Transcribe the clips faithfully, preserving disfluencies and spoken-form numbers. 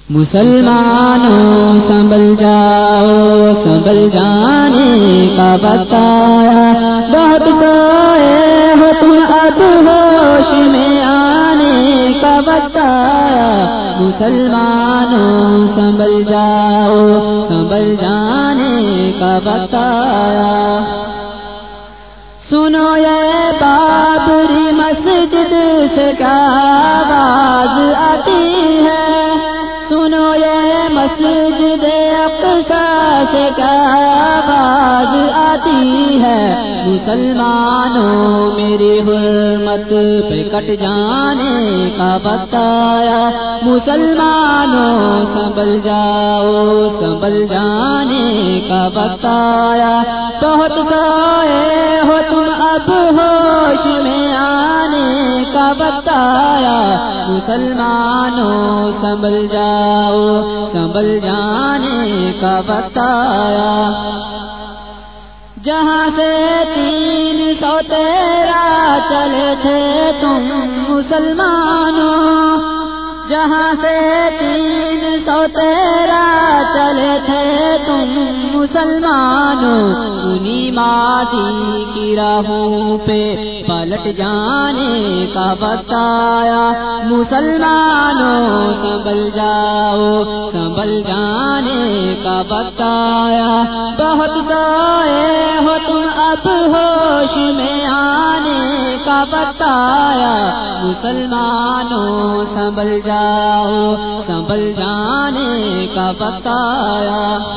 مسلمانوں سنبھل جاؤ سنبھل جانے کا بتایا، بہت سوئے ہو تم اب ہوش میں آنے کا بتایا، مسلمانوں سنبھل جاؤ سنبھل جانے کا بتایا۔ سنو یہ بابری مسجد سے کیا آواز آتی ہے، سنو یہ مسجد اقصیٰ سے کیا آواز آتی ہے، مسلمانوں میری حرمت پہ کٹ جانے کا بتایا، مسلمانوں سنبھل جاؤ سنبھل جانے کا بتایا، بہت سوئے ہو تم اب ہوش میں آنے کا بتایا، مسلمانوں سنبھل جاؤ سنبھل جانے کا بتایا۔ جہاں سے تین سو تیرہ چلے تھے تم مسلمانوں، جہاں سے تین سو تیرہ چلے تھے تم مسلمانوں، انہی مادی کی راہوں پہ پلٹ جانے کا بتایا، مسلمانوں سنبھل جاؤ سنبھل جانے کا بتایا، بہت سوئے ہو تم اب ہوش میں آنے کا بتایا، مسلمانوں سنبھل جاؤ سنبھل جانے کا بتایا۔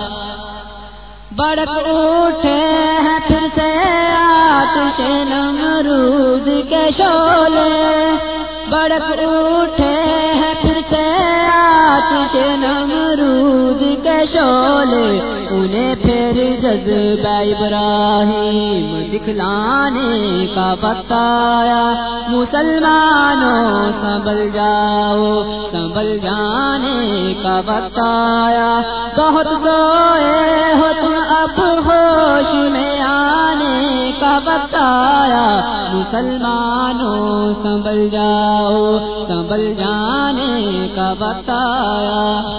بڑک اٹھے ہیں پھر سے آتش نمرود کے شعلے، بڑک اٹھے ہیں پھر سے آتش نمرود کے شعلے، انہیں پھر جذبہ ابراہیم دکھلانے کا بتایا، مسلمانوں سنبھل جاؤ سنبھل جانے کا بتایا، بہت سوئے ہو تم اب ہوش میں آنے کا بتایا، مسلمانوں سنبھل جاؤ سنبھل جانے کا بتایا۔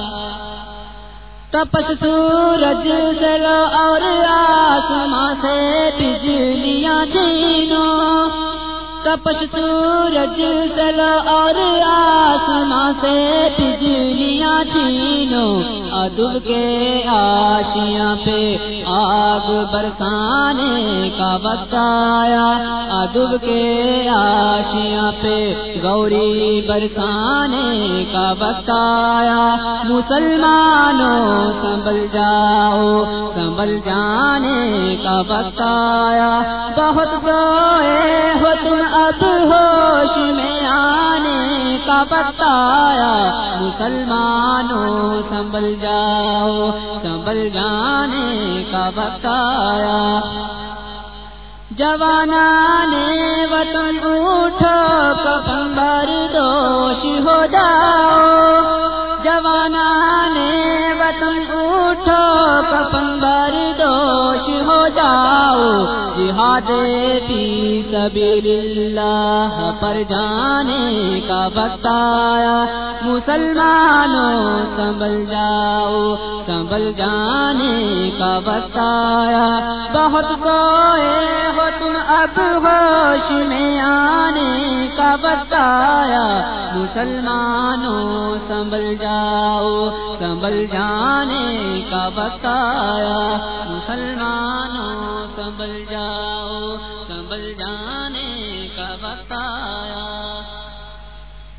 تپش سورج سے لو اور آسماں سے بجلیاں چھینو، تپش سورج سے لو اور آسماں سے بجلیاں چھینو، عدو کے آشیاں پہ آگ برسانے کا بتایا، عدو کے آشیاں پہ گوری برسانے کا بتایا، مسلمانوں سنبھل جاؤ سنبھل جانے کا بتایا، بہت سوئے ہو تم اب ہوش میں آنے کا بتایا، مسلمانوں سنبھل جاؤ سنبھل جانے کا بتایا۔ جوانان وطن اٹھو کفن بردوش ہو جاؤ، جوانان وطن اٹھو کفن بردوش ہو جاؤ، جہاد فی سبیل اللہ پر جانے کا بتایا، مسلمانوں سنبھل جاؤ سنبھل جانے کا بتایا، بہت سوئے ہو تم اب ہوش میں آنے کا بتایا، مسلمانوں سنبھل جاؤ سنبھل جانے کا بتایا، مسلمانوں سنبھل جاؤ سنبھل جانے کا بتایا۔